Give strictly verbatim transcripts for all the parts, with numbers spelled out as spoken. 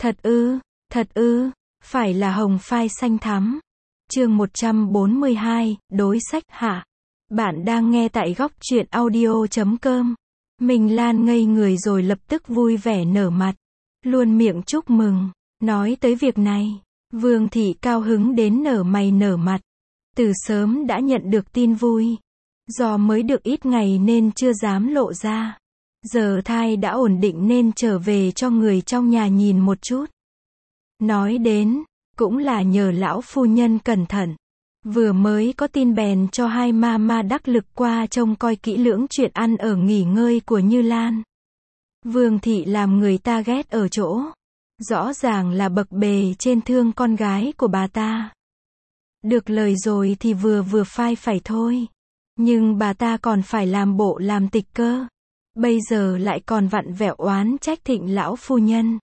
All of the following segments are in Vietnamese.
Thật ư, thật ư, phải là hồng phai xanh thắm. Chương một trăm bốn mươi hai, đối sách hạ. Bạn đang nghe tại góc truyện audio chấm com. Minh Lan ngây người rồi lập tức vui vẻ nở mặt. Luôn miệng chúc mừng. Nói tới việc này, Vương Thị cao hứng đến nở mày nở mặt. Từ sớm đã nhận được tin vui. Do mới được ít ngày nên chưa dám lộ ra. Giờ thai đã ổn định nên trở về cho người trong nhà nhìn một chút. Nói đến, cũng là nhờ lão phu nhân cẩn thận. Vừa mới có tin bèn cho hai ma ma đắc lực qua trông coi kỹ lưỡng chuyện ăn ở nghỉ ngơi của Như Lan. Vương Thị làm người ta ghét ở chỗ. Rõ ràng là bậc bề trên thương con gái của bà ta. Được lời rồi thì vừa vừa phai phải thôi. Nhưng bà ta còn phải làm bộ làm tịch cơ. Bây giờ lại còn vặn vẹo oán trách Thịnh lão phu nhân.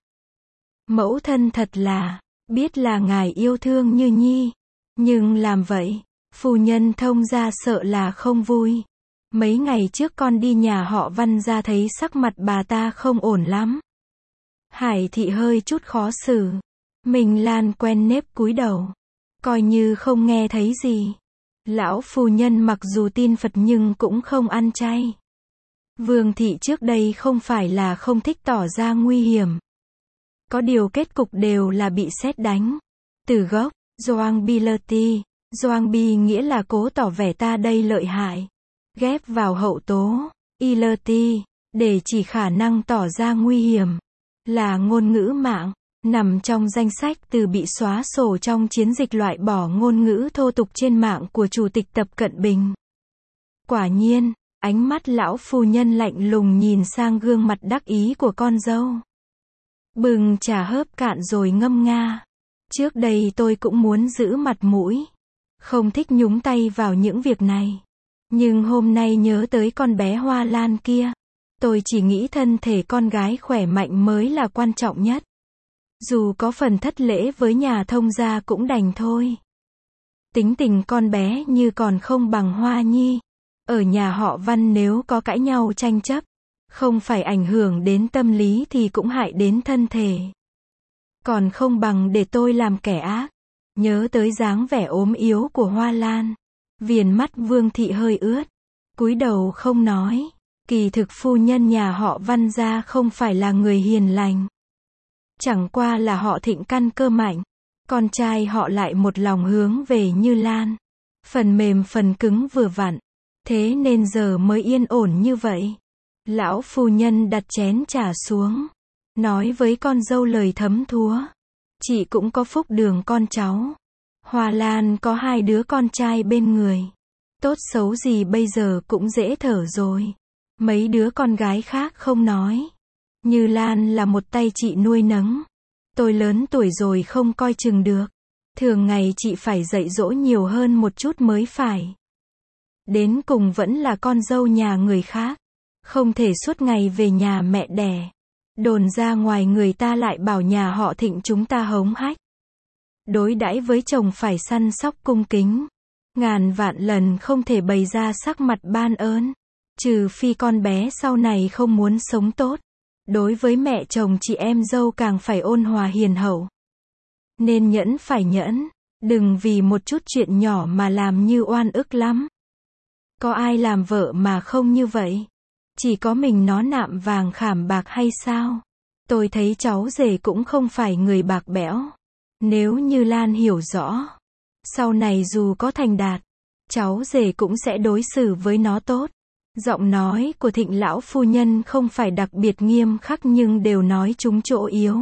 Mẫu thân thật là, biết là ngài yêu thương Như Nhi. Nhưng làm vậy, phu nhân thông ra sợ là không vui. Mấy ngày trước con đi nhà họ Văn ra thấy sắc mặt bà ta không ổn lắm. Hải Thị hơi chút khó xử. Minh Lan quen nếp cúi đầu. Coi như không nghe thấy gì. Lão phu nhân mặc dù tin Phật nhưng cũng không ăn chay. Vương Thị trước đây không phải là không thích tỏ ra nguy hiểm. Có điều kết cục đều là bị sét đánh. Từ gốc, Doang Bi Lơ Ti. Doang Bi nghĩa là cố tỏ vẻ ta đây lợi hại. Ghép vào hậu tố, Y Lơ Ti, để chỉ khả năng tỏ ra nguy hiểm. Là ngôn ngữ mạng, nằm trong danh sách từ bị xóa sổ trong chiến dịch loại bỏ ngôn ngữ thô tục trên mạng của Chủ tịch Tập Cận Bình. Quả nhiên, ánh mắt lão phu nhân lạnh lùng nhìn sang gương mặt đắc ý của con dâu. Bừng trà hớp cạn rồi ngâm nga. Trước đây tôi cũng muốn giữ mặt mũi. Không thích nhúng tay vào những việc này. Nhưng hôm nay nhớ tới con bé Hoa Lan kia. Tôi chỉ nghĩ thân thể con gái khỏe mạnh mới là quan trọng nhất. Dù có phần thất lễ với nhà thông gia cũng đành thôi. Tính tình con bé như còn không bằng Hoa Nhi. Ở nhà họ Văn nếu có cãi nhau tranh chấp, không phải ảnh hưởng đến tâm lý thì cũng hại đến thân thể. Còn không bằng để tôi làm kẻ ác. Nhớ tới dáng vẻ ốm yếu của Hoa Lan. Viền mắt Vương Thị hơi ướt. Cúi đầu không nói. Kỳ thực phu nhân nhà họ Văn gia không phải là người hiền lành. Chẳng qua là họ Thịnh căn cơ mạnh. Con trai họ lại một lòng hướng về Như Lan. Phần mềm phần cứng vừa vặn. Thế nên giờ mới yên ổn như vậy. Lão phu nhân đặt chén trà xuống. Nói với con dâu lời thấm thúa. Chị cũng có phúc đường con cháu. Hoa Lan có hai đứa con trai bên người. Tốt xấu gì bây giờ cũng dễ thở rồi. Mấy đứa con gái khác không nói. Như Lan là một tay chị nuôi nấng. Tôi lớn tuổi rồi không coi chừng được. Thường ngày chị phải dạy dỗ nhiều hơn một chút mới phải. Đến cùng vẫn là con dâu nhà người khác. Không thể suốt ngày về nhà mẹ đẻ. Đồn ra ngoài người ta lại bảo nhà họ Thịnh chúng ta hống hách. Đối đãi với chồng phải săn sóc cung kính. Ngàn vạn lần không thể bày ra sắc mặt ban ơn. Trừ phi con bé sau này không muốn sống tốt. Đối với mẹ chồng chị em dâu càng phải ôn hòa hiền hậu. Nên nhẫn phải nhẫn. Đừng vì một chút chuyện nhỏ mà làm như oan ức lắm. Có ai làm vợ mà không như vậy? Chỉ có mình nó nạm vàng khảm bạc hay sao? Tôi thấy cháu rể cũng không phải người bạc bẽo. Nếu như Lan hiểu rõ. Sau này dù có thành đạt. Cháu rể cũng sẽ đối xử với nó tốt. Giọng nói của Thịnh lão phu nhân không phải đặc biệt nghiêm khắc nhưng đều nói trúng chỗ yếu.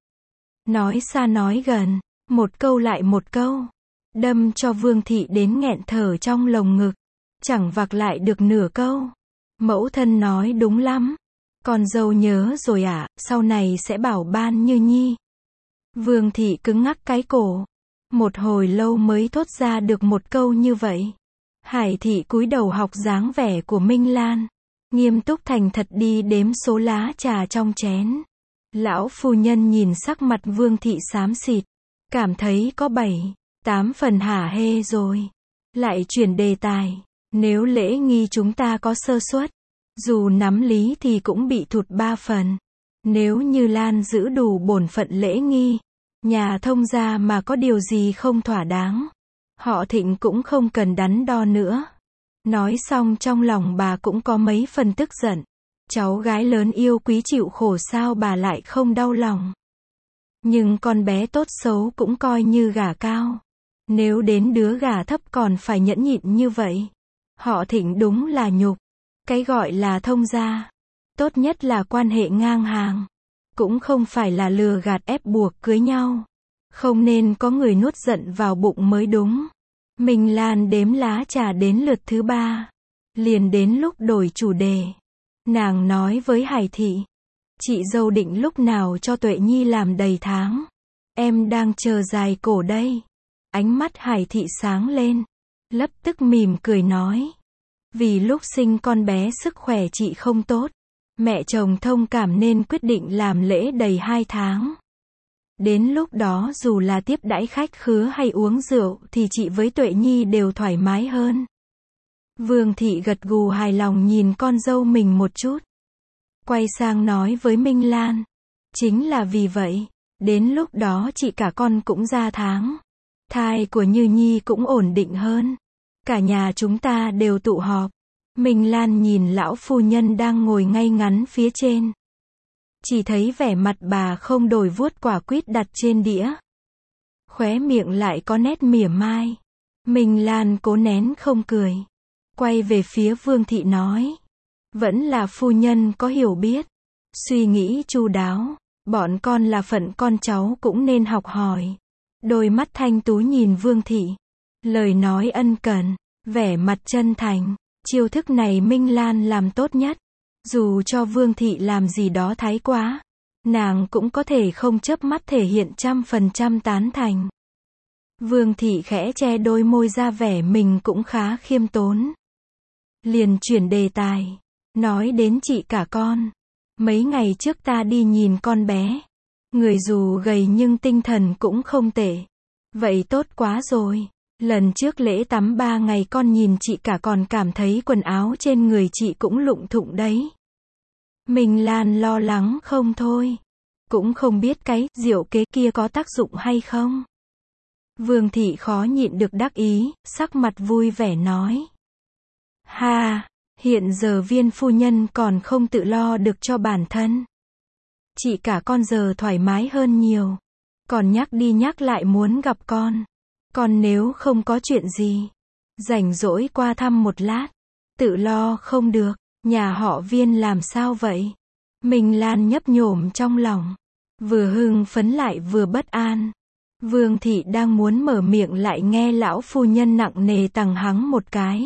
Nói xa nói gần. Một câu lại một câu. Đâm cho Vương Thị đến nghẹn thở trong lồng ngực. Chẳng vạc lại được nửa câu. Mẫu thân nói đúng lắm. Con dâu nhớ rồi ạ, à, sau này sẽ bảo ban Như Nhi. Vương Thị cứng ngắc cái cổ. Một hồi lâu mới thốt ra được một câu như vậy. Hải Thị cúi đầu học dáng vẻ của Minh Lan. Nghiêm túc thành thật đi đếm số lá trà trong chén. Lão phu nhân nhìn sắc mặt Vương Thị xám xịt. Cảm thấy có bảy, tám phần hả hê rồi. Lại chuyển đề tài. Nếu lễ nghi chúng ta có sơ suất. Dù nắm lý thì cũng bị thụt ba phần. Nếu Như Lan giữ đủ bổn phận lễ nghi, nhà thông gia mà có điều gì không thỏa đáng, họ Thịnh cũng không cần đắn đo nữa. Nói xong trong lòng bà cũng có mấy phần tức giận. Cháu gái lớn yêu quý chịu khổ sao bà lại không đau lòng. Nhưng con bé tốt xấu cũng coi như gả cao. Nếu đến đứa gả thấp còn phải nhẫn nhịn như vậy, họ Thịnh đúng là nhục. Cái gọi là thông gia, tốt nhất là quan hệ ngang hàng. Cũng không phải là lừa gạt ép buộc cưới nhau. Không nên có người nuốt giận vào bụng mới đúng. Minh Lan đếm lá trà đến lượt thứ ba. Liền đến lúc đổi chủ đề. Nàng nói với Hải Thị, chị dâu định lúc nào cho Tuệ Nhi làm đầy tháng. Em đang chờ dài cổ đây. Ánh mắt Hải Thị sáng lên. Lập tức mỉm cười nói. Vì lúc sinh con bé sức khỏe chị không tốt. Mẹ chồng thông cảm nên quyết định làm lễ đầy hai tháng. Đến lúc đó dù là tiếp đãi khách khứa hay uống rượu thì chị với Tuệ Nhi đều thoải mái hơn. Vương Thị gật gù hài lòng nhìn con dâu mình một chút. Quay sang nói với Minh Lan. Chính là vì vậy, đến lúc đó chị cả con cũng ra tháng. Thai của Như Nhi cũng ổn định hơn. Cả nhà chúng ta đều tụ họp. Minh Lan nhìn lão phu nhân đang ngồi ngay ngắn phía trên. Chỉ thấy vẻ mặt bà không đổi vuốt quả quýt đặt trên đĩa. Khóe miệng lại có nét mỉa mai. Minh Lan cố nén không cười. Quay về phía Vương Thị nói. Vẫn là phu nhân có hiểu biết. Suy nghĩ chu đáo. Bọn con là phận con cháu cũng nên học hỏi. Đôi mắt thanh tú nhìn Vương Thị. Lời nói ân cần. Vẻ mặt chân thành. Chiêu thức này Minh Lan làm tốt nhất. Dù cho Vương Thị làm gì đó thái quá, nàng cũng có thể không chớp mắt thể hiện trăm phần trăm tán thành. Vương Thị khẽ che đôi môi ra vẻ mình cũng khá khiêm tốn. Liền chuyển đề tài, nói đến chị cả con. Mấy ngày trước ta đi nhìn con bé. Người dù gầy nhưng tinh thần cũng không tệ. Vậy tốt quá rồi. Lần trước lễ tắm ba ngày con nhìn chị cả còn cảm thấy quần áo trên người chị cũng lụng thụng đấy. Minh Lan lo lắng không thôi. Cũng không biết cái diệu kế kia có tác dụng hay không. Vương Thị khó nhịn được đắc ý, sắc mặt vui vẻ nói. Ha, hiện giờ Viên phu nhân còn không tự lo được cho bản thân. Chị cả con giờ thoải mái hơn nhiều. Còn nhắc đi nhắc lại muốn gặp con. Còn nếu không có chuyện gì, rảnh rỗi qua thăm một lát. Tự lo không được, nhà họ Viên làm sao vậy? Minh Lan nhấp nhổm trong lòng. Vừa hưng phấn lại vừa bất an. Vương Thị đang muốn mở miệng lại nghe lão phu nhân nặng nề tằng hắng một cái.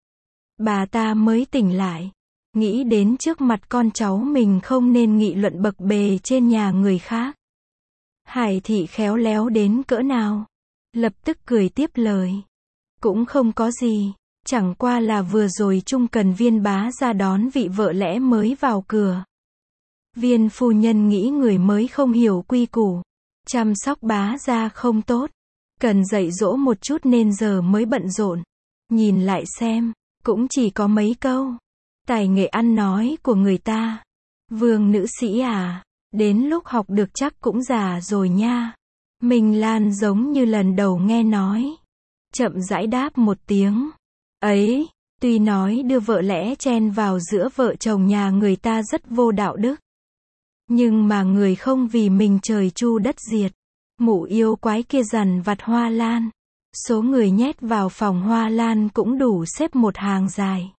Bà ta mới tỉnh lại. Nghĩ đến trước mặt con cháu mình không nên nghị luận bậc bề trên nhà người khác. Hải Thị khéo léo đến cỡ nào. Lập tức cười tiếp lời. Cũng không có gì. Chẳng qua là vừa rồi Trung cần Viên bá ra đón vị vợ lẽ mới vào cửa. Viên phu nhân nghĩ người mới không hiểu quy củ. Chăm sóc bá ra không tốt. Cần dạy dỗ một chút nên giờ mới bận rộn. Nhìn lại xem. Cũng chỉ có mấy câu. Tài nghệ ăn nói của người ta. Vương nữ sĩ à. Đến lúc học được chắc cũng già rồi nha. Minh Lan giống như lần đầu nghe nói. Chậm rãi đáp một tiếng. Ấy, tuy nói đưa vợ lẽ chen vào giữa vợ chồng nhà người ta rất vô đạo đức. Nhưng mà người không vì mình trời chu đất diệt. Mụ yêu quái kia dằn vặt hoa lan. Số người nhét vào phòng hoa lan cũng đủ xếp một hàng dài.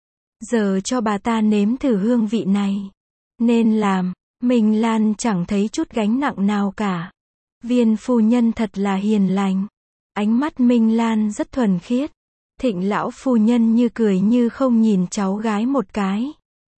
Giờ cho bà ta nếm thử hương vị này. Nên làm, Minh Lan chẳng thấy chút gánh nặng nào cả. Viên phu nhân thật là hiền lành. Ánh mắt Minh Lan rất thuần khiết. Thịnh lão phu nhân như cười như không nhìn cháu gái một cái.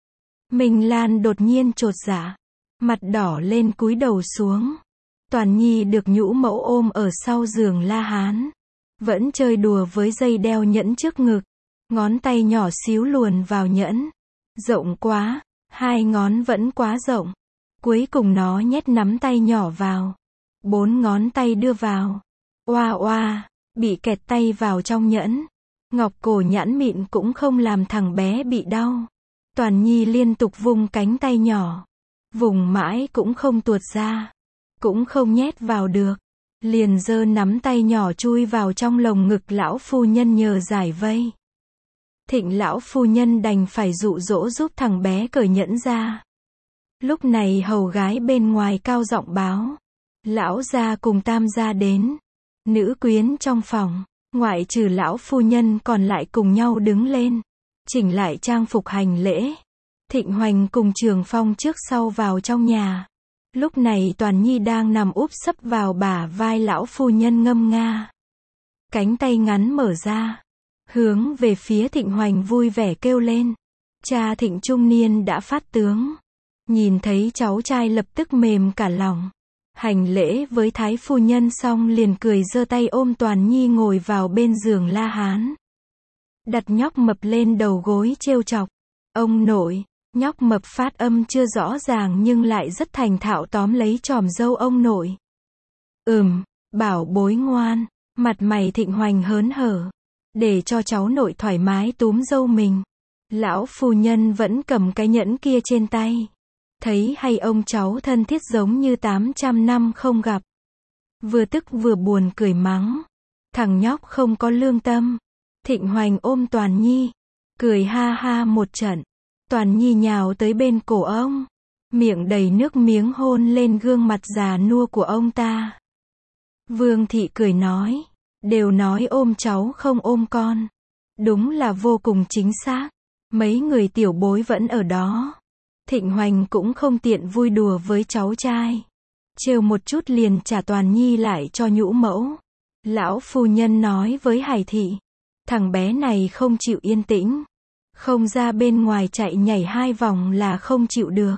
Minh Lan đột nhiên chột dạ. Mặt đỏ lên cúi đầu xuống. Toàn Nhi được nhũ mẫu ôm ở sau giường La Hán. Vẫn chơi đùa với dây đeo nhẫn trước ngực. Ngón tay nhỏ xíu luồn vào nhẫn. Rộng quá. Hai ngón vẫn quá rộng. Cuối cùng nó nhét nắm tay nhỏ vào. Bốn ngón tay đưa vào. Oa oa. Bị kẹt tay vào trong nhẫn. Ngọc cổ nhẵn mịn cũng không làm thằng bé bị đau. Toàn Nhi liên tục vung cánh tay nhỏ. Vùng mãi cũng không tuột ra, cũng không nhét vào được, liền giơ nắm tay nhỏ chui vào trong lồng ngực lão phu nhân nhờ giải vây. Thịnh lão phu nhân đành phải dụ dỗ giúp thằng bé cởi nhẫn ra. Lúc này hầu gái bên ngoài cao giọng báo, lão gia cùng tam gia đến. Nữ quyến trong phòng, ngoại trừ lão phu nhân còn lại cùng nhau đứng lên, chỉnh lại trang phục hành lễ. Thịnh Hoành cùng Trường Phong trước sau vào trong nhà. Lúc này Toàn Nhi đang nằm úp sấp vào bả vai lão phu nhân ngâm nga. Cánh tay ngắn mở ra, hướng về phía Thịnh Hoành vui vẻ kêu lên. Cha Thịnh trung niên đã phát tướng. Nhìn thấy cháu trai lập tức mềm cả lòng. Hành lễ với thái phu nhân xong liền cười giơ tay ôm Toàn Nhi ngồi vào bên giường La Hán. Đặt nhóc mập lên đầu gối trêu chọc. Ông nội, nhóc mập phát âm chưa rõ ràng nhưng lại rất thành thạo tóm lấy chòm râu ông nội. Ừm, bảo bối ngoan, mặt mày Thịnh Hoành hớn hở. Để cho cháu nội thoải mái túm râu mình. Lão phu nhân vẫn cầm cái nhẫn kia trên tay. Thấy hay ông cháu thân thiết giống như tám trăm năm không gặp. Vừa tức vừa buồn cười mắng. Thằng nhóc không có lương tâm. Thịnh Hoành ôm Toàn Nhi, cười ha ha một trận. Toàn Nhi nhào tới bên cổ ông, miệng đầy nước miếng hôn lên gương mặt già nua của ông ta. Vương thị cười nói, đều nói ôm cháu không ôm con. Đúng là vô cùng chính xác. Mấy người tiểu bối vẫn ở đó. Thịnh Hoành cũng không tiện vui đùa với cháu trai. Trêu một chút liền trả Toàn Nhi lại cho nhũ mẫu. Lão phu nhân nói với Hải thị, thằng bé này không chịu yên tĩnh. Không ra bên ngoài chạy nhảy hai vòng là không chịu được.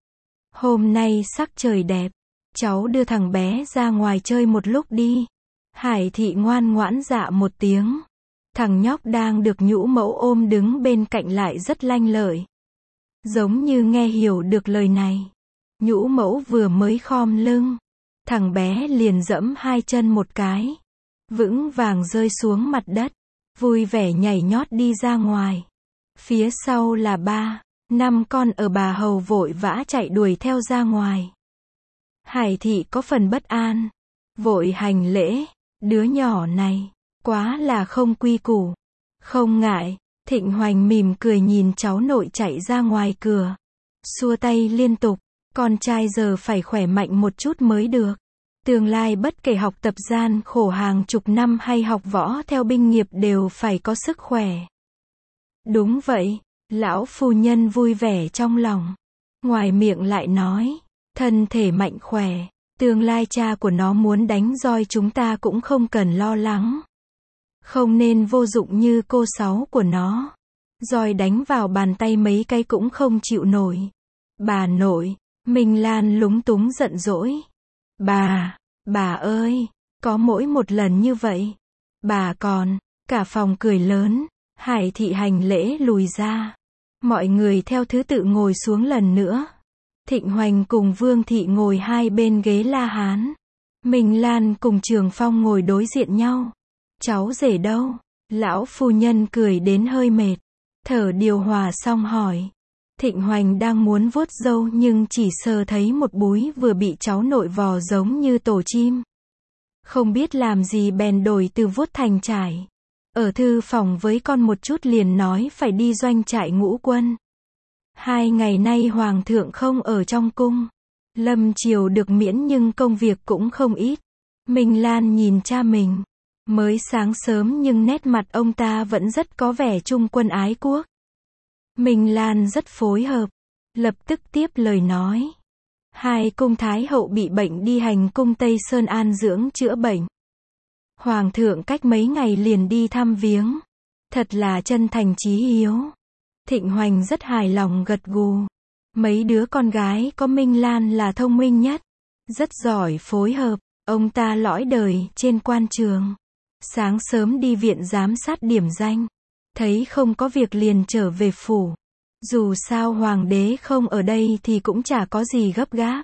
Hôm nay sắc trời đẹp, cháu đưa thằng bé ra ngoài chơi một lúc đi. Hải thị ngoan ngoãn dạ một tiếng. Thằng nhóc đang được nhũ mẫu ôm đứng bên cạnh lại rất lanh lợi. Giống như nghe hiểu được lời này. Nhũ mẫu vừa mới khom lưng, thằng bé liền giẫm hai chân một cái, vững vàng rơi xuống mặt đất, vui vẻ nhảy nhót đi ra ngoài. Phía sau là ba, năm con ở bà hầu vội vã chạy đuổi theo ra ngoài. Hải thị có phần bất an, vội hành lễ, đứa nhỏ này, quá là không quy củ. Không ngại, Thịnh Hoành mỉm cười nhìn cháu nội chạy ra ngoài cửa, xua tay liên tục, con trai giờ phải khỏe mạnh một chút mới được. Tương lai bất kể học tập gian khổ hàng chục năm hay học võ theo binh nghiệp đều phải có sức khỏe. Đúng vậy, lão phu nhân vui vẻ trong lòng. Ngoài miệng lại nói, thân thể mạnh khỏe, tương lai cha của nó muốn đánh roi chúng ta cũng không cần lo lắng. Không nên vô dụng như cô sáu của nó. Roi đánh vào bàn tay mấy cái cũng không chịu nổi. Bà nội, Minh Lan lúng túng giận dỗi. Bà, bà ơi, có mỗi một lần như vậy. Bà còn, cả phòng cười lớn. Hải thị hành lễ lùi ra. Mọi người theo thứ tự ngồi xuống lần nữa. Thịnh Hoành cùng Vương thị ngồi hai bên ghế La Hán. Minh Lan cùng Trường Phong ngồi đối diện nhau. Cháu rể đâu? Lão phu nhân cười đến hơi mệt. Thở điều hòa xong hỏi. Thịnh Hoành đang muốn vuốt râu nhưng chỉ sờ thấy một búi vừa bị cháu nội vò giống như tổ chim. Không biết làm gì bèn đổi từ vuốt thành chải. Ở thư phòng với con một chút liền nói phải đi doanh trại ngũ quân. Hai ngày nay hoàng thượng không ở trong cung. Lâm triều được miễn nhưng công việc cũng không ít. Minh Lan nhìn cha mình. Mới sáng sớm nhưng nét mặt ông ta vẫn rất có vẻ trung quân ái quốc. Minh Lan rất phối hợp. Lập tức tiếp lời nói. Hai cung thái hậu bị bệnh đi hành cung Tây Sơn an dưỡng chữa bệnh. Hoàng thượng cách mấy ngày liền đi thăm viếng. Thật là chân thành chí hiếu. Thịnh Hoành rất hài lòng gật gù. Mấy đứa con gái có Minh Lan là thông minh nhất. Rất giỏi phối hợp. Ông ta lõi đời trên quan trường. Sáng sớm đi viện giám sát điểm danh. Thấy không có việc liền trở về phủ. Dù sao hoàng đế không ở đây thì cũng chả có gì gấp gáp.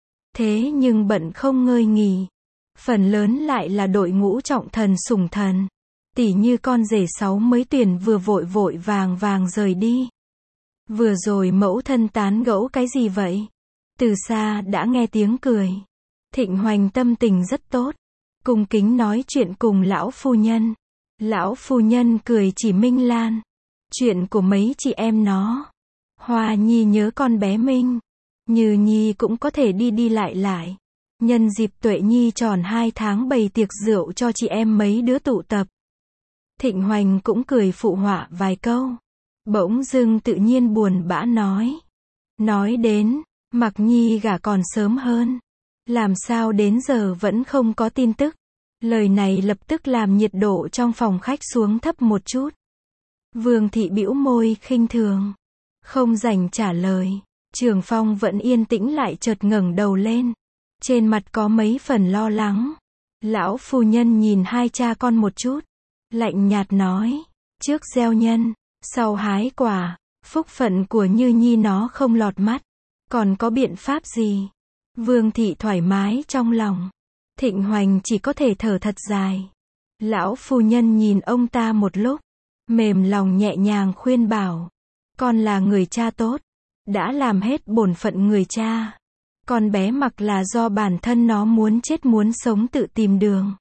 Thế nhưng bận không ngơi nghỉ. Phần lớn lại là đội ngũ trọng thần sủng thần. Tỉ như con rể sáu mới tuyển vừa vội vội vàng vàng rời đi. Vừa rồi mẫu thân tán gẫu cái gì vậy? Từ xa đã nghe tiếng cười. Thịnh Hoành tâm tình rất tốt, cung kính nói chuyện cùng lão phu nhân. Lão phu nhân cười chỉ Minh Lan. Chuyện của mấy chị em nó. Hoa Nhi nhớ con bé Minh. Như Nhi cũng có thể đi đi lại lại. Nhân dịp Tuệ Nhi tròn hai tháng bày tiệc rượu cho chị em mấy đứa tụ tập. Thịnh Hoành cũng cười phụ họa vài câu. Bỗng dưng tự nhiên buồn bã nói. Nói đến, Mặc Nhi gả còn sớm hơn. Làm sao đến giờ vẫn không có tin tức. Lời này lập tức làm nhiệt độ trong phòng khách xuống thấp một chút. Vương thị bĩu môi khinh thường. Không rảnh trả lời. Trường Phong vẫn yên tĩnh lại chợt ngẩng đầu lên. Trên mặt có mấy phần lo lắng. Lão phu nhân nhìn hai cha con một chút. Lạnh nhạt nói. Trước gieo nhân, sau hái quả. Phúc phận của Như Nhi nó không lọt mắt. Còn có biện pháp gì? Vương thị thoải mái trong lòng. Thịnh Hoành chỉ có thể thở thật dài. Lão phu nhân nhìn ông ta một lúc. Mềm lòng nhẹ nhàng khuyên bảo. Con là người cha tốt. Đã làm hết bổn phận người cha. Con bé Mặc là do bản thân nó muốn chết muốn sống tự tìm đường.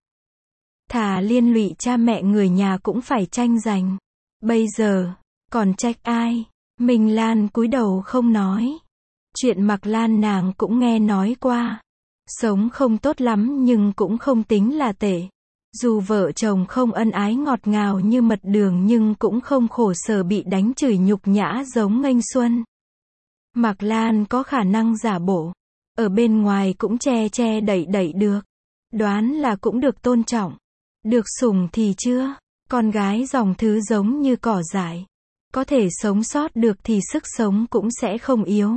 Thà liên lụy cha mẹ người nhà cũng phải tranh giành. Bây giờ, còn trách ai? Minh Lan cúi đầu không nói. Chuyện Mặc Lan nàng cũng nghe nói qua. Sống không tốt lắm nhưng cũng không tính là tệ. Dù vợ chồng không ân ái ngọt ngào như mật đường nhưng cũng không khổ sở bị đánh chửi nhục nhã giống Nghênh Xuân. Mặc Lan có khả năng giả bộ. Ở bên ngoài cũng che che đẩy đẩy được. Đoán là cũng được tôn trọng. Được sủng thì chưa. Con gái dòng thứ giống như cỏ dại. Có thể sống sót được thì sức sống cũng sẽ không yếu.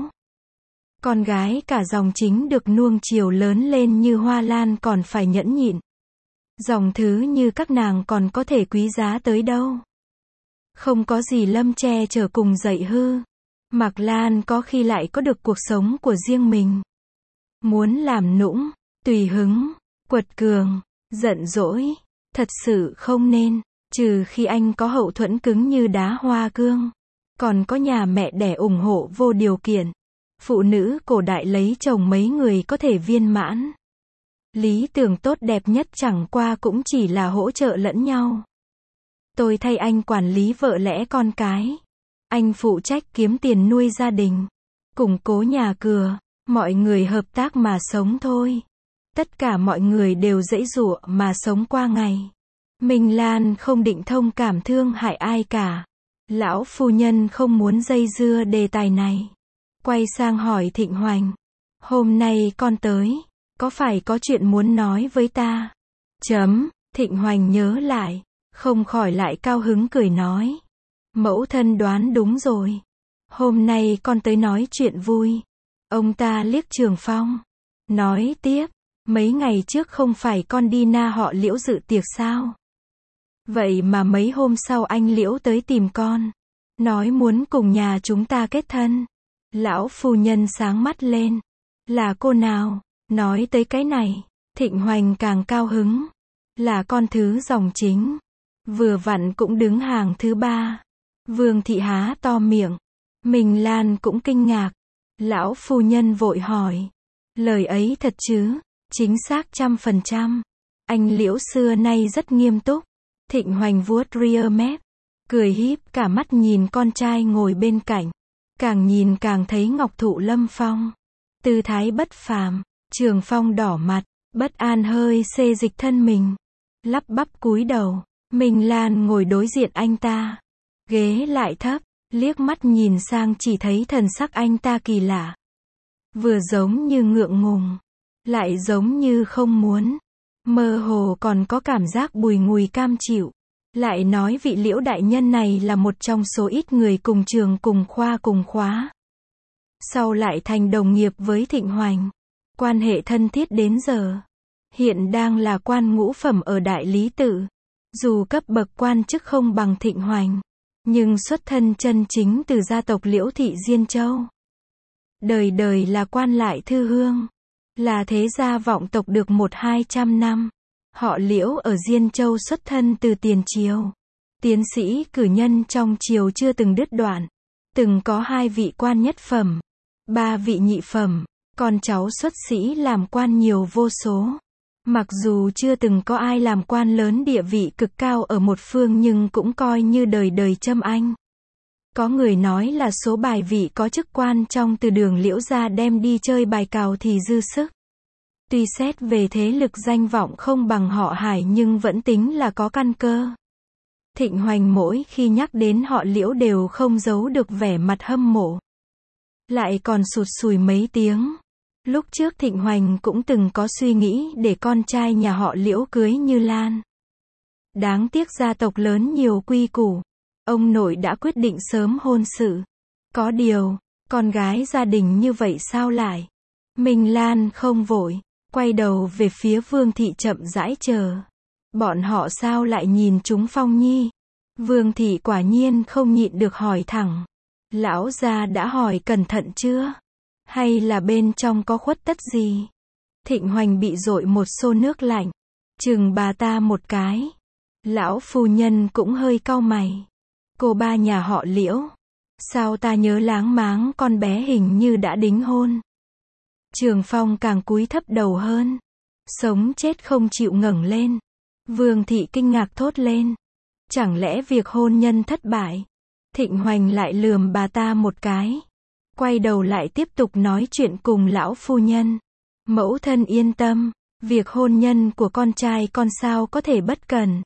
Con gái cả dòng chính được nuông chiều lớn lên như Hoa Lan còn phải nhẫn nhịn. Dòng thứ như các nàng còn có thể quý giá tới đâu. Không có gì Lâm che chở cùng dạy hư. Mặc Lan có khi lại có được cuộc sống của riêng mình. Muốn làm nũng, tùy hứng, quật cường, giận dỗi, thật sự không nên, trừ khi anh có hậu thuẫn cứng như đá hoa cương. Còn có nhà mẹ đẻ ủng hộ vô điều kiện. Phụ nữ cổ đại lấy chồng mấy người có thể viên mãn. Lý tưởng tốt đẹp nhất chẳng qua cũng chỉ là hỗ trợ lẫn nhau. Tôi thay anh quản lý vợ lẽ con cái. Anh phụ trách kiếm tiền nuôi gia đình. Củng cố nhà cửa. Mọi người hợp tác mà sống thôi. Tất cả mọi người đều giãy giụa mà sống qua ngày. Minh Lan không định thông cảm thương hại ai cả. Lão phu nhân không muốn dây dưa đề tài này. Quay sang hỏi Thịnh Hoành. Hôm nay con tới. Có phải có chuyện muốn nói với ta? Chấm. Thịnh Hoành nhớ lại. Không khỏi lại cao hứng cười nói. Mẫu thân đoán đúng rồi. Hôm nay con tới nói chuyện vui. Ông ta liếc Trường Phong. Nói tiếp. Mấy ngày trước không phải con đi na họ Liễu dự tiệc sao? Vậy mà mấy hôm sau anh Liễu tới tìm con. Nói muốn cùng nhà chúng ta kết thân. Lão phu nhân sáng mắt lên. Là cô nào? Nói tới cái này. Thịnh Hoành càng cao hứng. Là con thứ dòng chính. Vừa vặn cũng đứng hàng thứ ba. Vương thị há to miệng. Minh Lan cũng kinh ngạc. Lão phu nhân vội hỏi. Lời ấy thật chứ? Chính xác trăm phần trăm. Anh Liễu xưa nay rất nghiêm túc. Thịnh Hoành vuốt ria mép. Cười híp cả mắt nhìn con trai ngồi bên cạnh. Càng nhìn càng thấy ngọc thụ lâm phong. Tư thái bất phàm. Trường Phong đỏ mặt. Bất an hơi xê dịch thân mình. Lắp bắp cúi đầu. Minh Lan ngồi đối diện anh ta. Ghế lại thấp. Liếc mắt nhìn sang chỉ thấy thần sắc anh ta kỳ lạ. Vừa giống như ngượng ngùng. Lại giống như không muốn. Mơ hồ còn có cảm giác bùi ngùi cam chịu. Lại nói vị Liễu đại nhân này là một trong số ít người cùng trường cùng khoa cùng khóa. Sau lại thành đồng nghiệp với Thịnh Hoành. Quan hệ thân thiết đến giờ. Hiện đang là quan ngũ phẩm ở Đại Lý Tự. Dù cấp bậc quan chức không bằng Thịnh Hoành. Nhưng xuất thân chân chính từ gia tộc Liễu thị Diên Châu. Đời đời là quan lại thư hương. Là thế gia vọng tộc được một hai trăm năm. Họ Liễu ở Diên Châu xuất thân từ tiền triều. Tiến sĩ cử nhân trong triều chưa từng đứt đoạn. Từng có hai vị quan nhất phẩm. Ba vị nhị phẩm. Con cháu xuất sĩ làm quan nhiều vô số. Mặc dù chưa từng có ai làm quan lớn địa vị cực cao ở một phương nhưng cũng coi như đời đời châm anh. Có người nói là số bài vị có chức quan trong từ đường Liễu gia đem đi chơi bài cào thì dư sức. Tuy xét về thế lực danh vọng không bằng họ Hải nhưng vẫn tính là có căn cơ. Thịnh Hoành mỗi khi nhắc đến họ Liễu đều không giấu được vẻ mặt hâm mộ. Lại còn sụt sùi mấy tiếng. Lúc trước Thịnh Hoành cũng từng có suy nghĩ để con trai nhà họ Liễu cưới Như Lan. Đáng tiếc gia tộc lớn nhiều quy củ. Ông nội đã quyết định sớm hôn sự. Có điều, con gái gia đình như vậy sao lại? Minh Lan không vội, quay đầu về phía Vương Thị chậm rãi chờ. Bọn họ sao lại nhìn chúng Phong Nhi? Vương Thị quả nhiên không nhịn được hỏi thẳng. Lão gia đã hỏi cẩn thận chưa? Hay là bên trong có khuất tất gì? Thịnh Hoành bị dội một xô nước lạnh. Chừng bà ta một cái. Lão phu nhân cũng hơi cau mày. Cô ba nhà họ Liễu. Sao ta nhớ láng máng con bé hình như đã đính hôn. Trường Phong càng cúi thấp đầu hơn. Sống chết không chịu ngẩng lên. Vương Thị kinh ngạc thốt lên. Chẳng lẽ việc hôn nhân thất bại? Thịnh Hoành lại lườm bà ta một cái. Quay đầu lại tiếp tục nói chuyện cùng lão phu nhân. Mẫu thân yên tâm. Việc hôn nhân của con trai con sao có thể bất cần.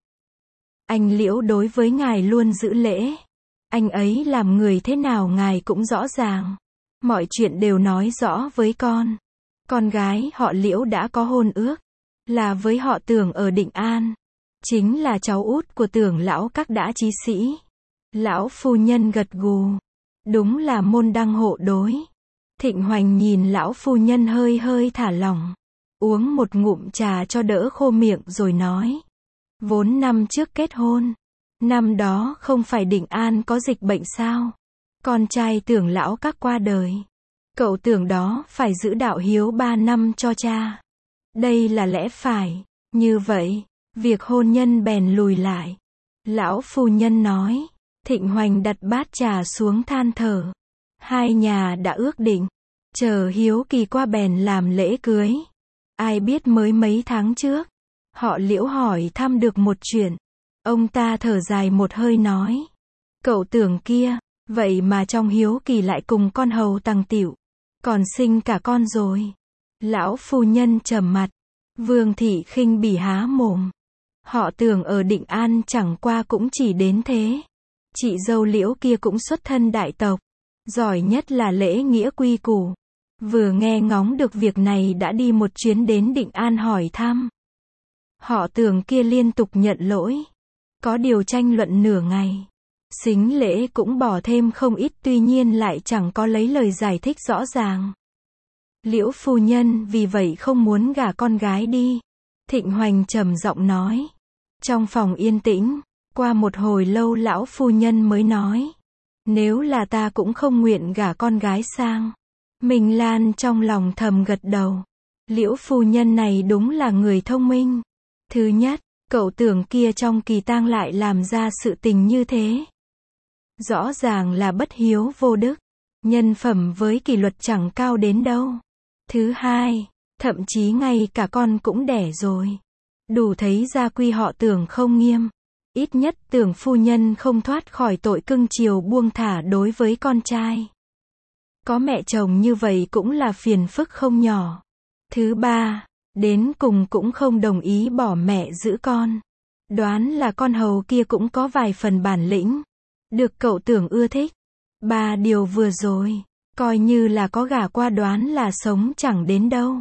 Anh Liễu đối với ngài luôn giữ lễ. Anh ấy làm người thế nào ngài cũng rõ ràng. Mọi chuyện đều nói rõ với con. Con gái họ Liễu đã có hôn ước. Là với họ Tưởng ở Định An. Chính là cháu út của Tưởng lão các đã chí sĩ. Lão phu nhân gật gù. Đúng là môn đăng hộ đối. Thịnh Hoành nhìn lão phu nhân hơi hơi thả lỏng. Uống một ngụm trà cho đỡ khô miệng rồi nói. Vốn năm trước kết hôn. Năm đó không phải Định An có dịch bệnh sao? Con trai Tưởng lão các qua đời. Cậu Tưởng đó phải giữ đạo hiếu ba năm cho cha. Đây là lẽ phải. Như vậy, việc hôn nhân bèn lùi lại. Lão phu nhân nói. Thịnh Hoành đặt bát trà xuống than thở. Hai nhà đã ước định. Chờ hiếu kỳ qua bèn làm lễ cưới. Ai biết mới mấy tháng trước. Họ Liễu hỏi thăm được một chuyện. Ông ta thở dài một hơi nói. Cậu Tưởng kia, vậy mà trong hiếu kỳ lại cùng con hầu Tằng Tiểu. Còn sinh cả con rồi. Lão phu nhân trầm mặt. Vương Thị khinh bỉ há mồm. Họ Tưởng ở Định An chẳng qua cũng chỉ đến thế. Chị dâu Liễu kia cũng xuất thân đại tộc. Giỏi nhất là lễ nghĩa quy củ. Vừa nghe ngóng được việc này đã đi một chuyến đến Định An hỏi thăm. Họ Tưởng kia liên tục nhận lỗi. Có điều tranh luận nửa ngày. Sính lễ cũng bỏ thêm không ít tuy nhiên lại chẳng có lấy lời giải thích rõ ràng. Liễu phu nhân vì vậy không muốn gả con gái đi. Thịnh Hoành trầm giọng nói. Trong phòng yên tĩnh, qua một hồi lâu lão phu nhân mới nói. Nếu là ta cũng không nguyện gả con gái sang. Minh Lan trong lòng thầm gật đầu. Liễu phu nhân này đúng là người thông minh. Thứ nhất, cậu Tưởng kia trong kỳ tang lại làm ra sự tình như thế. Rõ ràng là bất hiếu vô đức. Nhân phẩm với kỷ luật chẳng cao đến đâu. Thứ hai, thậm chí ngay cả con cũng đẻ rồi. Đủ thấy gia quy họ Tưởng không nghiêm. Ít nhất Tưởng phu nhân không thoát khỏi tội cưng chiều buông thả đối với con trai. Có mẹ chồng như vậy cũng là phiền phức không nhỏ. Thứ ba, đến cùng cũng không đồng ý bỏ mẹ giữ con. Đoán là con hầu kia cũng có vài phần bản lĩnh. Được cậu Tưởng ưa thích. Ba điều vừa rồi, coi như là có gả qua đoán là sống chẳng đến đâu.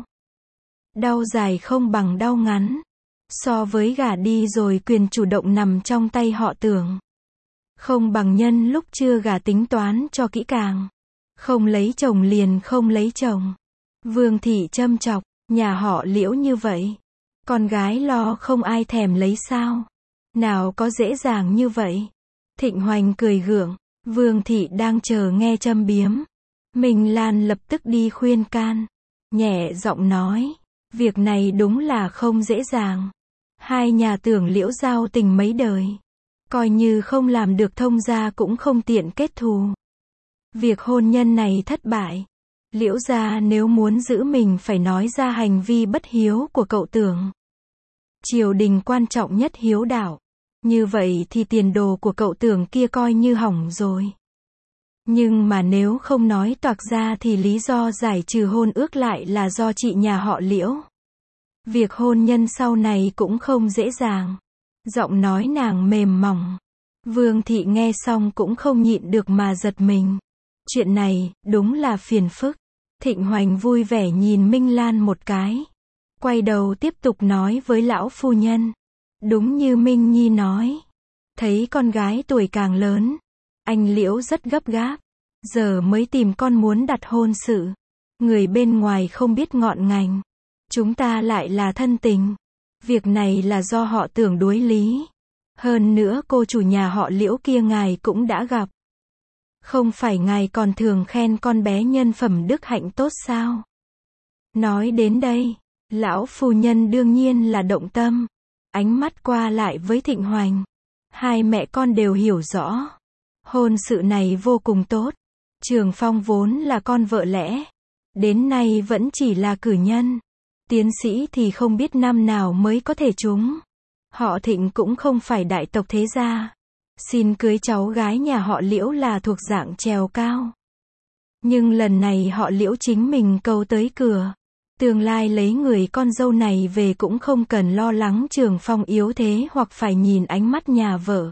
Đau dài không bằng đau ngắn. So với gả đi rồi quyền chủ động nằm trong tay họ Tưởng. Không bằng nhân lúc chưa gả tính toán cho kỹ càng. Không lấy chồng liền không lấy chồng. Vương Thị châm chọc, nhà họ Liễu như vậy. Con gái lo không ai thèm lấy sao. Nào có dễ dàng như vậy. Thịnh Hoành cười gượng. Vương Thị đang chờ nghe châm biếm. Minh Lan lập tức đi khuyên can. Nhẹ giọng nói. Việc này đúng là không dễ dàng. Hai nhà Tưởng Liễu giao tình mấy đời. Coi như không làm được thông gia cũng không tiện kết thù. Việc hôn nhân này thất bại. Liễu gia nếu muốn giữ mình phải nói ra hành vi bất hiếu của cậu Tưởng. Triều đình quan trọng nhất hiếu đạo. Như vậy thì tiền đồ của cậu Tưởng kia coi như hỏng rồi. Nhưng mà nếu không nói toạc ra thì lý do giải trừ hôn ước lại là do chị nhà họ Liễu. Việc hôn nhân sau này cũng không dễ dàng. Giọng nói nàng mềm mỏng. Vương thị nghe xong cũng không nhịn được mà giật mình. Chuyện này, đúng là phiền phức. Thịnh Hoành vui vẻ nhìn Minh Lan một cái. Quay đầu tiếp tục nói với lão phu nhân. Đúng như Minh Nhi nói. Thấy con gái tuổi càng lớn. Anh Liễu rất gấp gáp. Giờ mới tìm con muốn đặt hôn sự. Người bên ngoài không biết ngọn ngành. Chúng ta lại là thân tình. Việc này là do họ Tưởng đối lý. Hơn nữa cô chủ nhà họ Liễu kia ngài cũng đã gặp. Không phải ngài còn thường khen con bé nhân phẩm đức hạnh tốt sao? Nói đến đây, lão phu nhân đương nhiên là động tâm. Ánh mắt qua lại với Thịnh Hoành. Hai mẹ con đều hiểu rõ. Hôn sự này vô cùng tốt. Trường Phong vốn là con vợ lẽ. Đến nay vẫn chỉ là cử nhân. Tiến sĩ thì không biết năm nào mới có thể trúng. Họ Thịnh cũng không phải đại tộc thế gia. Xin cưới cháu gái nhà họ Liễu là thuộc dạng trèo cao. Nhưng lần này họ Liễu chính mình cầu tới cửa. Tương lai lấy người con dâu này về cũng không cần lo lắng Trường Phong yếu thế hoặc phải nhìn ánh mắt nhà vợ.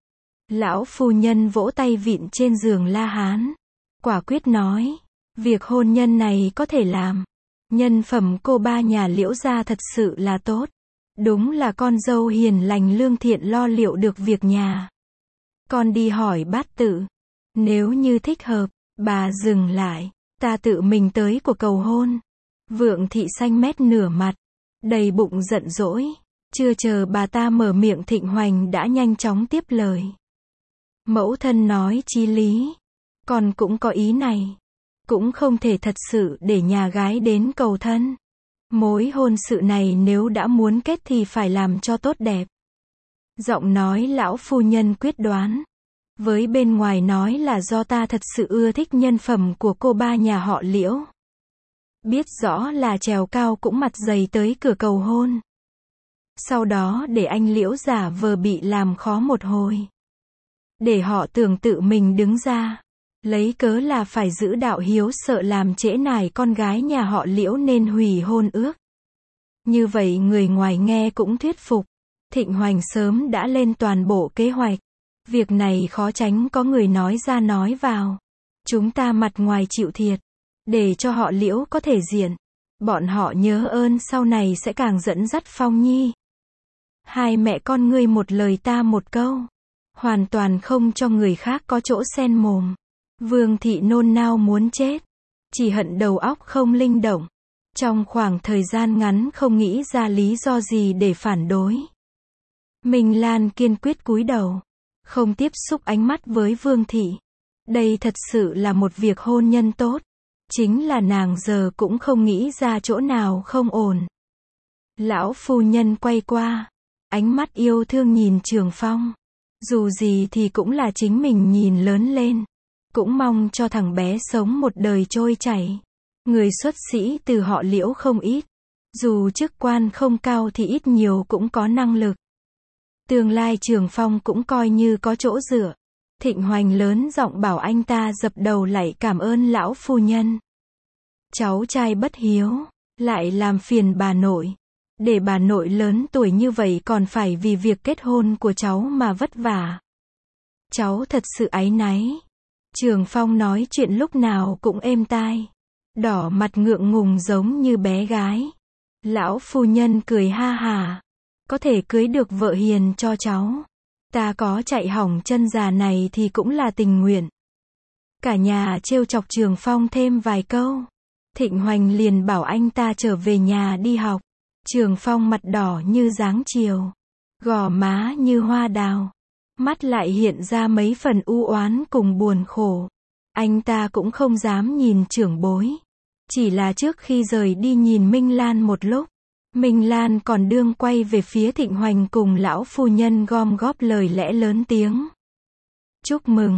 Lão phu nhân vỗ tay vịn trên giường La Hán. Quả quyết nói. Việc hôn nhân này có thể làm. Nhân phẩm cô ba nhà Liễu gia thật sự là tốt. Đúng là con dâu hiền lành lương thiện lo liệu được việc nhà. Con đi hỏi bát tự. Nếu như thích hợp, bà dừng lại. Ta tự mình tới của cầu hôn. Vượng thị xanh mét nửa mặt. Đầy bụng giận dỗi. Chưa chờ bà ta mở miệng Thịnh Hoành đã nhanh chóng tiếp lời. Mẫu thân nói chí lý. Con cũng có ý này. Cũng không thể thật sự để nhà gái đến cầu thân. Mối hôn sự này nếu đã muốn kết thì phải làm cho tốt đẹp. Giọng nói lão phu nhân quyết đoán. Với bên ngoài nói là do ta thật sự ưa thích nhân phẩm của cô ba nhà họ Liễu. Biết rõ là trèo cao cũng mặt dày tới cửa cầu hôn. Sau đó để anh Liễu giả vờ bị làm khó một hồi. Để họ Tưởng tự mình đứng ra. Lấy cớ là phải giữ đạo hiếu sợ làm trễ nải con gái nhà họ Liễu nên hủy hôn ước. Như vậy người ngoài nghe cũng thuyết phục. Thịnh Hoành sớm đã lên toàn bộ kế hoạch. Việc này khó tránh có người nói ra nói vào. Chúng ta mặt ngoài chịu thiệt. Để cho họ Liễu có thể diện. Bọn họ nhớ ơn sau này sẽ càng dẫn dắt Phong Nhi. Hai mẹ con ngươi một lời ta một câu. Hoàn toàn không cho người khác có chỗ xen mồm. Vương thị nôn nao muốn chết. Chỉ hận đầu óc không linh động. Trong khoảng thời gian ngắn không nghĩ ra lý do gì để phản đối. Minh Lan kiên quyết cúi đầu. Không tiếp xúc ánh mắt với Vương thị. Đây thật sự là một việc hôn nhân tốt. Chính là nàng giờ cũng không nghĩ ra chỗ nào không ổn. Lão phu nhân quay qua. Ánh mắt yêu thương nhìn Trường Phong. Dù gì thì cũng là chính mình nhìn lớn lên. Cũng mong cho thằng bé sống một đời trôi chảy. Người xuất sĩ từ họ Liễu không ít. Dù chức quan không cao thì ít nhiều cũng có năng lực. Tương lai Trường Phong cũng coi như có chỗ dựa. Thịnh Hoành lớn giọng bảo anh ta dập đầu lạy cảm ơn lão phu nhân. Cháu trai bất hiếu, lại làm phiền bà nội. Để bà nội lớn tuổi như vậy còn phải vì việc kết hôn của cháu mà vất vả. Cháu thật sự áy náy. Trường Phong nói chuyện lúc nào cũng êm tai. Đỏ mặt ngượng ngùng giống như bé gái. Lão phu nhân cười ha hà. Có thể cưới được vợ hiền cho cháu. Ta có chạy hỏng chân già này thì cũng là tình nguyện. Cả nhà trêu chọc Trường Phong thêm vài câu. Thịnh Hoành liền bảo anh ta trở về nhà đi học. Trường Phong mặt đỏ như dáng chiều. Gò má như hoa đào. Mắt lại hiện ra mấy phần u oán cùng buồn khổ. Anh ta cũng không dám nhìn trưởng bối. Chỉ là trước khi rời đi nhìn Minh Lan một lúc. Minh Lan còn đương quay về phía Thịnh Hoành cùng lão phu nhân gom góp lời lẽ lớn tiếng. Chúc mừng,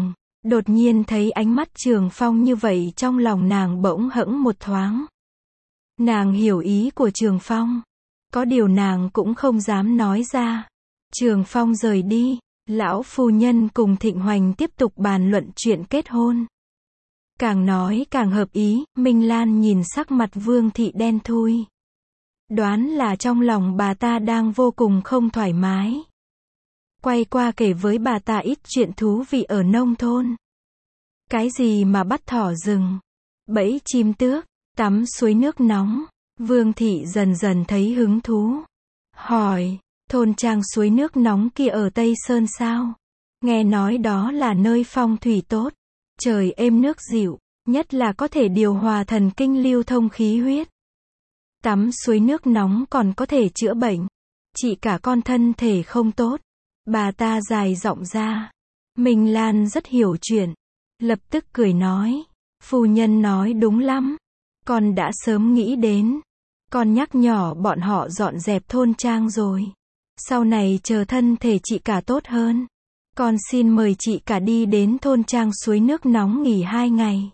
Đột nhiên thấy ánh mắt Trường Phong như vậy trong lòng nàng bỗng hững một thoáng. Nàng hiểu ý của Trường Phong. Có điều nàng cũng không dám nói ra. Trường Phong rời đi. Lão phu nhân cùng Thịnh Hoành tiếp tục bàn luận chuyện kết hôn. Càng nói càng hợp ý, Minh Lan nhìn sắc mặt Vương Thị đen thui. Đoán là trong lòng bà ta đang vô cùng không thoải mái. Quay qua kể với bà ta ít chuyện thú vị ở nông thôn. Cái gì mà bắt thỏ rừng, bẫy chim tước, tắm suối nước nóng. Vương Thị dần dần thấy hứng thú. Hỏi, thôn trang suối nước nóng kia ở Tây Sơn sao? Nghe nói đó là nơi phong thủy tốt, trời êm nước dịu, nhất là có thể điều hòa thần kinh lưu thông khí huyết. Tắm suối nước nóng còn có thể chữa bệnh, trị cả con thân thể không tốt. Bà ta dài giọng ra. Minh Lan rất hiểu chuyện, lập tức cười nói, phu nhân nói đúng lắm, con đã sớm nghĩ đến. Con nhắc nhỏ bọn họ dọn dẹp thôn trang rồi. Sau này chờ thân thể chị cả tốt hơn, con xin mời chị cả đi đến thôn trang suối nước nóng nghỉ hai ngày.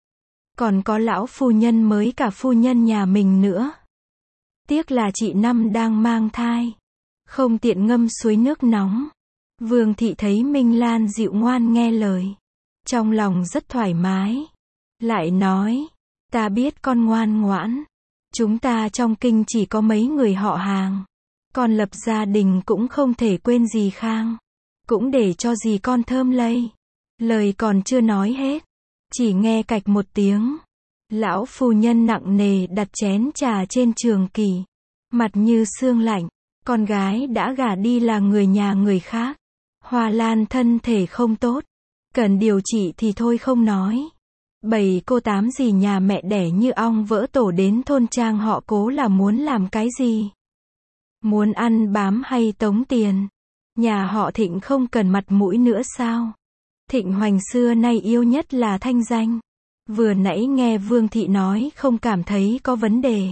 Còn có lão phu nhân mới cả phu nhân nhà mình nữa. Tiếc là chị Năm đang mang thai, không tiện ngâm suối nước nóng. Vương Thị thấy Minh Lan dịu ngoan nghe lời, trong lòng rất thoải mái. Lại nói, ta biết con ngoan ngoãn. Chúng ta trong kinh chỉ có mấy người họ hàng. Con lập gia đình cũng không thể quên dì Khang. Cũng để cho dì con thơm lây. Lời còn chưa nói hết, chỉ nghe cạch một tiếng. Lão phu nhân nặng nề đặt chén trà trên trường kỷ. Mặt như xương lạnh. Con gái đã gả đi là người nhà người khác. Hoa Lan thân thể không tốt, cần điều trị thì thôi không nói. Bảy cô tám gì nhà mẹ đẻ như ong vỡ tổ đến thôn trang họ Cố là muốn làm cái gì? Muốn ăn bám hay tống tiền? Nhà họ Thịnh không cần mặt mũi nữa sao? Thịnh Hoành xưa nay yêu nhất là thanh danh. Vừa nãy nghe Vương Thị nói không cảm thấy có vấn đề,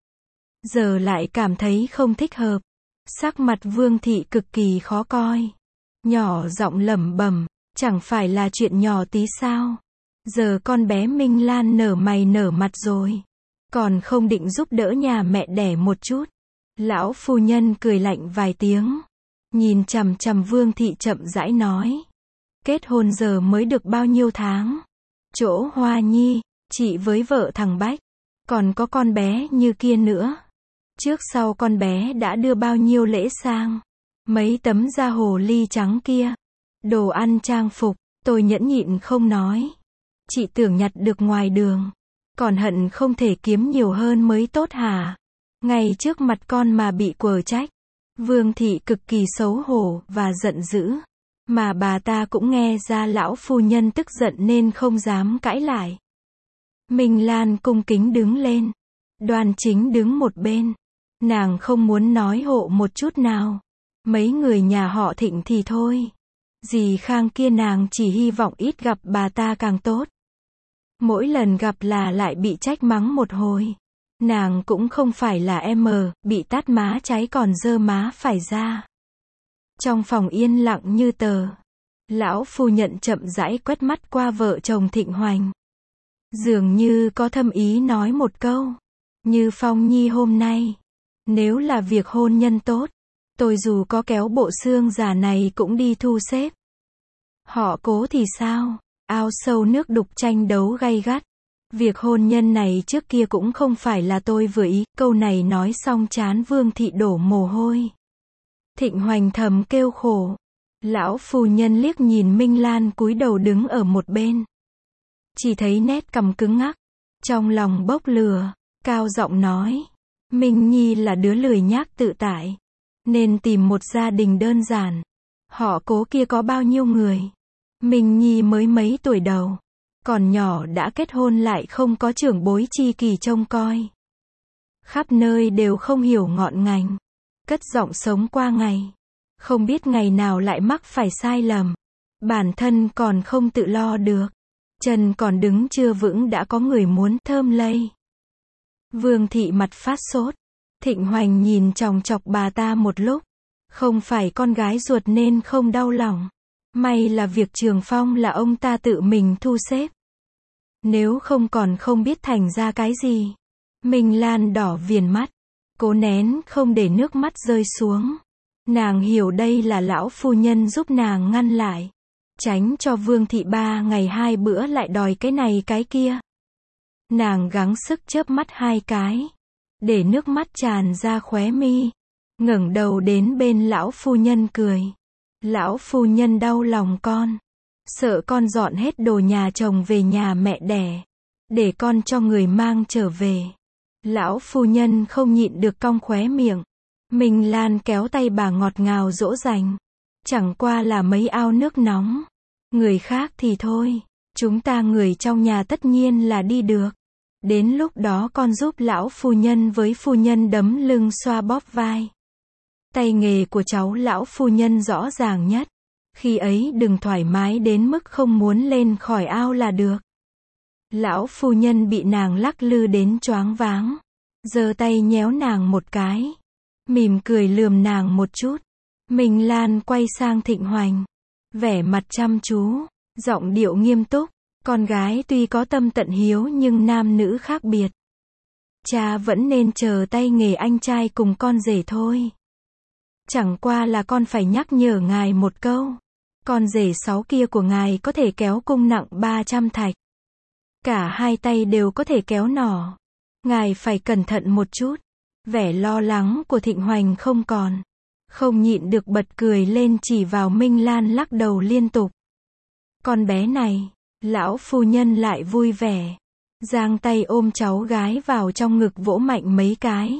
giờ lại cảm thấy không thích hợp. Sắc mặt Vương Thị cực kỳ khó coi. Nhỏ giọng lẩm bẩm, chẳng phải là chuyện nhỏ tí sao? Giờ con bé Minh Lan nở mày nở mặt rồi, còn không định giúp đỡ nhà mẹ đẻ một chút. Lão phu nhân cười lạnh vài tiếng, nhìn chằm chằm Vương Thị chậm rãi nói. Kết hôn giờ mới được bao nhiêu tháng? Chỗ Hoa Nhi, chị với vợ thằng Bách, còn có con bé như kia nữa. Trước sau con bé đã đưa bao nhiêu lễ sang? Mấy tấm da hồ ly trắng kia, đồ ăn trang phục, tôi nhẫn nhịn không nói. Chị tưởng nhặt được ngoài đường, còn hận không thể kiếm nhiều hơn mới tốt hả? Ngay trước mặt con mà bị quở trách. Vương Thị cực kỳ xấu hổ và giận dữ, mà bà ta cũng nghe ra lão phu nhân tức giận nên không dám cãi lại. Minh Lan cung kính đứng lên, đoan chính đứng một bên. Nàng không muốn nói hộ một chút nào. Mấy người nhà họ Thịnh thì thôi. Dì Khang kia nàng chỉ hy vọng ít gặp bà ta càng tốt. Mỗi lần gặp là lại bị trách mắng một hồi. Nàng cũng không phải là em, bị tát má trái còn dơ má phải ra. Trong phòng yên lặng như tờ, lão phu nhận chậm rãi quét mắt qua vợ chồng Thịnh Hoành. Dường như có thâm ý nói một câu. Như Phong Nhi hôm nay, nếu là việc hôn nhân tốt, tôi dù có kéo bộ xương già này cũng đi thu xếp. Họ Cố thì sao? Ao sâu nước đục tranh đấu gay gắt. Việc hôn nhân này trước kia cũng không phải là tôi vừa ý. Câu này nói xong trán Vương Thị đổ mồ hôi. Thịnh Hoành thầm kêu khổ. Lão phu nhân liếc nhìn Minh Lan cúi đầu đứng ở một bên. Chỉ thấy nét cằm cứng ngắc, trong lòng bốc lửa, cao giọng nói. Minh Nhi là đứa lười nhác tự tại, nên tìm một gia đình đơn giản. Họ Cố kia có bao nhiêu người? Minh Nhi mới mấy tuổi đầu, còn nhỏ đã kết hôn lại không có trưởng bối chi kỷ trông coi. Khắp nơi đều không hiểu ngọn ngành, cất giọng sống qua ngày. Không biết ngày nào lại mắc phải sai lầm. Bản thân còn không tự lo được. Chân còn đứng chưa vững đã có người muốn thơm lây. Vương Thị mặt phát sốt. Thịnh Hoành nhìn chòng chọc bà ta một lúc. Không phải con gái ruột nên không đau lòng, May là việc Trường Phong là ông ta tự mình thu xếp. Nếu không còn không biết thành ra cái gì. Minh Lan đỏ viền mắt. Cố nén không để nước mắt rơi xuống. Nàng hiểu đây là lão phu nhân giúp nàng ngăn lại. Tránh cho Vương thị ba ngày hai bữa lại đòi cái này cái kia. Nàng gắng sức chớp mắt hai cái. Để nước mắt tràn ra khóe mi. Ngẩng đầu đến bên lão phu nhân cười. Lão phu nhân đau lòng con. Sợ con dọn hết đồ nhà chồng về nhà mẹ đẻ. Để con cho người mang trở về. Lão phu nhân không nhịn được cong khóe miệng. Minh Lan kéo tay bà ngọt ngào dỗ dành. Chẳng qua là mấy ao nước nóng. Người khác thì thôi. Chúng ta người trong nhà tất nhiên là đi được. Đến lúc đó con giúp lão phu nhân với phu nhân đấm lưng xoa bóp vai. Tay nghề của cháu lão phu nhân rõ ràng nhất. Khi ấy đừng thoải mái đến mức không muốn lên khỏi ao là được. Lão phu nhân bị nàng lắc lư đến choáng váng. Giơ tay nhéo nàng một cái. Mỉm cười lườm nàng một chút. Minh Lan quay sang Thịnh Hoành. Vẻ mặt chăm chú. Giọng điệu nghiêm túc. Con gái tuy có tâm tận hiếu nhưng nam nữ khác biệt. Cha vẫn nên chờ tay nghề anh trai cùng con rể thôi. Chẳng qua là con phải nhắc nhở ngài một câu. Con rể sáu kia của ngài có thể kéo cung nặng ba trăm thạch. Cả hai tay đều có thể kéo nỏ. Ngài phải cẩn thận một chút. Vẻ lo lắng của Thịnh Hoành không còn. Không nhịn được bật cười lên chỉ vào Minh Lan lắc đầu liên tục. Con bé này, lão phu nhân lại vui vẻ. Giang tay ôm cháu gái vào trong ngực vỗ mạnh mấy cái.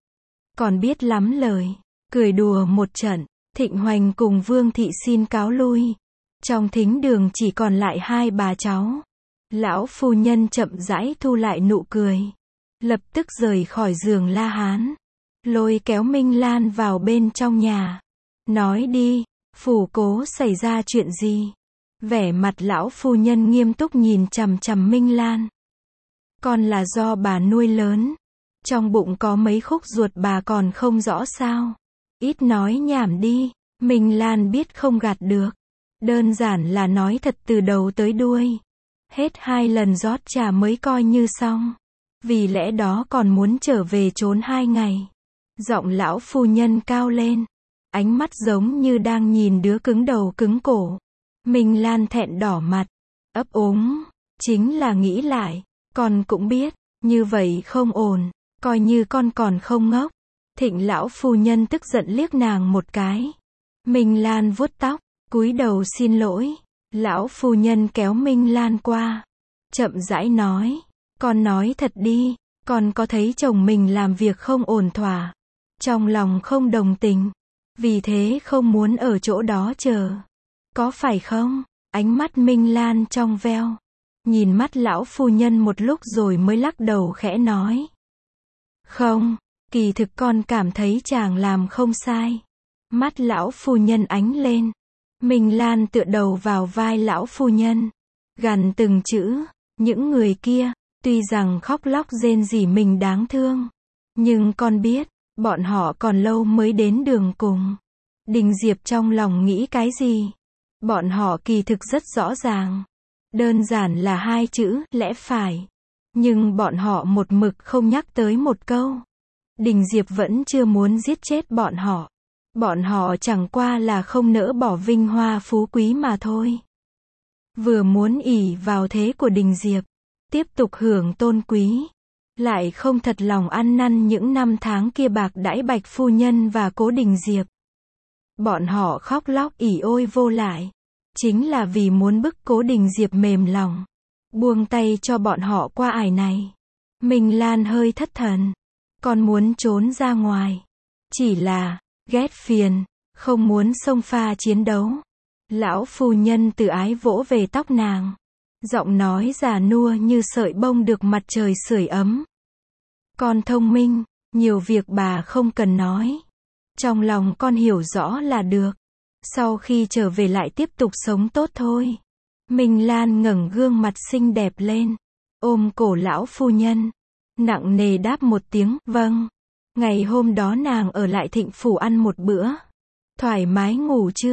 Còn biết lắm lời. Cười đùa một trận. Thịnh Hoành cùng Vương thị xin cáo lui. Trong thính đường chỉ còn lại hai bà cháu. Lão phu nhân chậm rãi thu lại nụ cười. Lập tức rời khỏi giường La Hán. Lôi kéo Minh Lan vào bên trong nhà. Nói đi, phủ cố xảy ra chuyện gì? Vẻ mặt lão phu nhân nghiêm túc nhìn chằm chằm Minh Lan. Con là do bà nuôi lớn. Trong bụng có mấy khúc ruột bà còn không rõ sao? Ít nói nhảm đi. Minh Lan biết không gạt được. Đơn giản là nói thật từ đầu tới đuôi. Hết hai lần rót trà mới coi như xong. Vì lẽ đó còn muốn trở về trốn hai ngày. Giọng lão phu nhân cao lên. Ánh mắt giống như đang nhìn đứa cứng đầu cứng cổ. Minh Lan thẹn đỏ mặt. Ấp úng. Chính là nghĩ lại. Con cũng biết. Như vậy không ổn. Coi như con còn không ngốc. Thịnh lão phu nhân tức giận liếc nàng một cái. Minh Lan vuốt tóc. Cúi đầu xin lỗi. Lão phu nhân kéo Minh Lan qua. Chậm rãi nói. Con nói thật đi. Con có thấy chồng mình làm việc không ổn thỏa. Trong lòng không đồng tình. Vì thế không muốn ở chỗ đó chờ. Có phải không? Ánh mắt Minh Lan trong veo. Nhìn mắt lão phu nhân một lúc rồi mới lắc đầu khẽ nói. Không, kỳ thực con cảm thấy chàng làm không sai. Mắt lão phu nhân ánh lên. Minh Lan tựa đầu vào vai lão phu nhân. Gằn từng chữ. Những người kia, tuy rằng khóc lóc rên rỉ mình đáng thương. Nhưng con biết, bọn họ còn lâu mới đến đường cùng. Đình Diệp trong lòng nghĩ cái gì? Bọn họ kỳ thực rất rõ ràng. Đơn giản là hai chữ, lẽ phải. Nhưng bọn họ một mực không nhắc tới một câu. Đình Diệp vẫn chưa muốn giết chết bọn họ. Bọn họ chẳng qua là không nỡ bỏ vinh hoa phú quý mà thôi. Vừa muốn ỷ vào thế của Đình Diệp. Tiếp tục hưởng tôn quý. Lại không thật lòng ăn năn những năm tháng kia bạc đãi Bạch phu nhân và Cố Đình Diệp. Bọn họ khóc lóc ỉ ôi vô lại. Chính là vì muốn bức Cố Đình Diệp mềm lòng. Buông tay cho bọn họ qua ải này. Minh Lan hơi thất thần. Con muốn trốn ra ngoài. Chỉ là, ghét phiền, không muốn xông pha chiến đấu. Lão phu nhân từ ái vỗ về tóc nàng. Giọng nói già nua như sợi bông được mặt trời sưởi ấm. Con thông minh, nhiều việc bà không cần nói. Trong lòng con hiểu rõ là được. Sau khi trở về lại tiếp tục sống tốt thôi. Minh Lan ngẩng gương mặt xinh đẹp lên. Ôm cổ lão phu nhân. Nặng nề đáp một tiếng, vâng. Ngày hôm đó nàng ở lại Thịnh phủ ăn một bữa. Thoải mái ngủ chưa?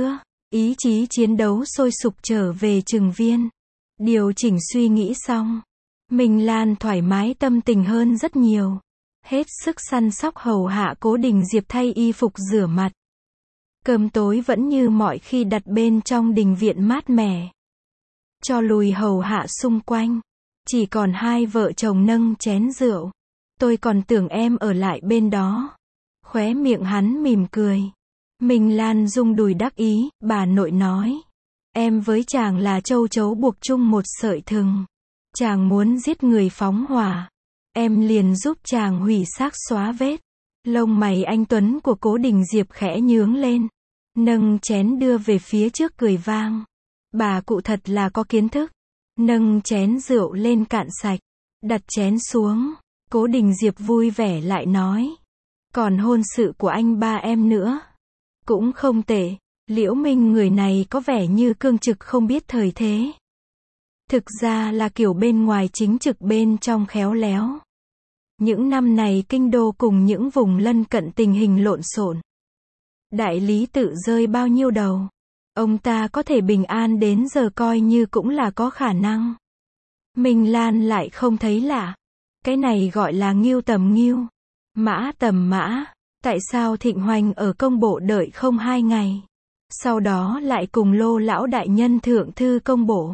Ý chí chiến đấu sôi sục trở về Trừng Viên. Điều chỉnh suy nghĩ xong, Minh Lan thoải mái tâm tình hơn rất nhiều. Hết sức săn sóc hầu hạ Cố Đình Diệp thay y phục rửa mặt. Cơm tối vẫn như mọi khi đặt bên trong đình viện mát mẻ. Cho lùi hầu hạ xung quanh. Chỉ còn hai vợ chồng nâng chén rượu. Tôi còn tưởng em ở lại bên đó. Khóe miệng hắn mỉm cười. Minh Lan rung đùi đắc ý, bà nội nói. Em với chàng là châu chấu buộc chung một sợi thừng. Chàng muốn giết người phóng hỏa. Em liền giúp chàng hủy xác xóa vết. Lông mày anh Tuấn của Cố Đình Diệp khẽ nhướng lên. Nâng chén đưa về phía trước cười vang. Bà cụ thật là có kiến thức. Nâng chén rượu lên cạn sạch. Đặt chén xuống. Cố Đình Diệp vui vẻ lại nói. Còn hôn sự của anh ba em nữa. Cũng không tệ. Liễu Minh người này có vẻ như cương trực không biết thời thế. Thực ra là kiểu bên ngoài chính trực bên trong khéo léo. Những năm này kinh đô cùng những vùng lân cận tình hình lộn xộn. Đại lý tự rơi bao nhiêu đầu. Ông ta có thể bình an đến giờ coi như cũng là có khả năng. Minh Lan lại không thấy lạ. Cái này gọi là ngưu tầm ngưu. Mã tầm mã. Tại sao Thịnh Hoành ở công bộ đợi không hai ngày? Sau đó lại cùng Lô lão đại nhân thượng thư công bộ.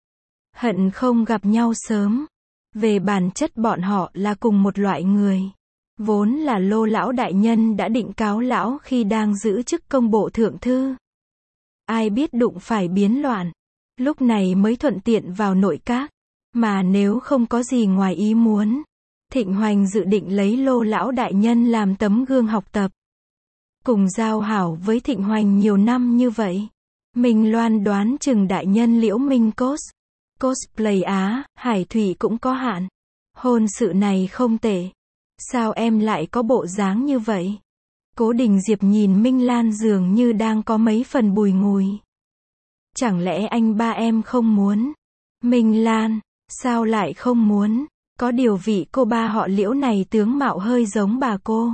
Hận không gặp nhau sớm. Về bản chất bọn họ là cùng một loại người. Vốn là Lô lão đại nhân đã định cáo lão khi đang giữ chức công bộ thượng thư. Ai biết đụng phải biến loạn. Lúc này mới thuận tiện vào nội các. Mà nếu không có gì ngoài ý muốn, Thịnh Hoành dự định lấy Lô lão đại nhân làm tấm gương học tập. Cùng giao hảo với Thịnh Hoành nhiều năm như vậy. Mình loan đoán chừng đại nhân Liễu Minh cos. Cosplay Á, Hải Thủy cũng có hạn. Hôn sự này không tệ. Sao em lại có bộ dáng như vậy? Cố Đình Diệp nhìn Minh Lan dường như đang có mấy phần bùi ngùi. Chẳng lẽ anh ba em không muốn? Minh Lan, sao lại không muốn? Có điều vị cô ba họ Liễu này tướng mạo hơi giống bà cô.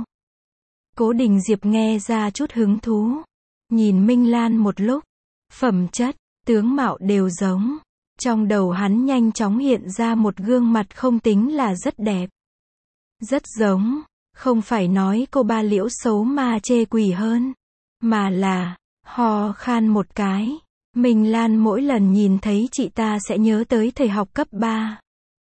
Cố Đình Diệp nghe ra chút hứng thú. Nhìn Minh Lan một lúc. Phẩm chất, tướng mạo đều giống. Trong đầu hắn nhanh chóng hiện ra một gương mặt không tính là rất đẹp. Rất giống. Không phải nói cô ba Liễu xấu mà chê quỷ hơn. Mà là, ho khan một cái. Minh Lan mỗi lần nhìn thấy chị ta sẽ nhớ tới thời học cấp ba.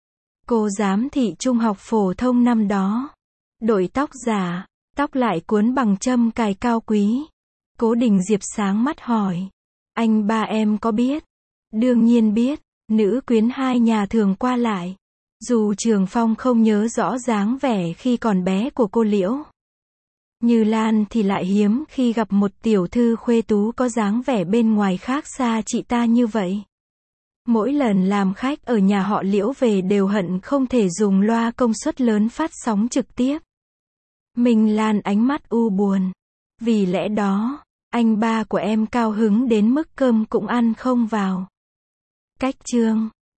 Cô giám thị trung học phổ thông năm đó. Đội tóc giả, tóc lại cuốn bằng châm cài cao quý. Cố Đình Diệp sáng mắt hỏi. Anh ba em có biết? Đương nhiên biết. Nữ quyến hai nhà thường qua lại. Dù Trường Phong không nhớ rõ dáng vẻ khi còn bé của cô Liễu. Như Lan thì lại hiếm khi gặp một tiểu thư khuê tú có dáng vẻ bên ngoài khác xa chị ta như vậy. Mỗi lần làm khách ở nhà họ Liễu về đều hận không thể dùng loa công suất lớn phát sóng trực tiếp. Minh Lan ánh mắt u buồn. Vì lẽ đó, anh ba của em cao hứng đến mức cơm cũng ăn không vào. Cách chương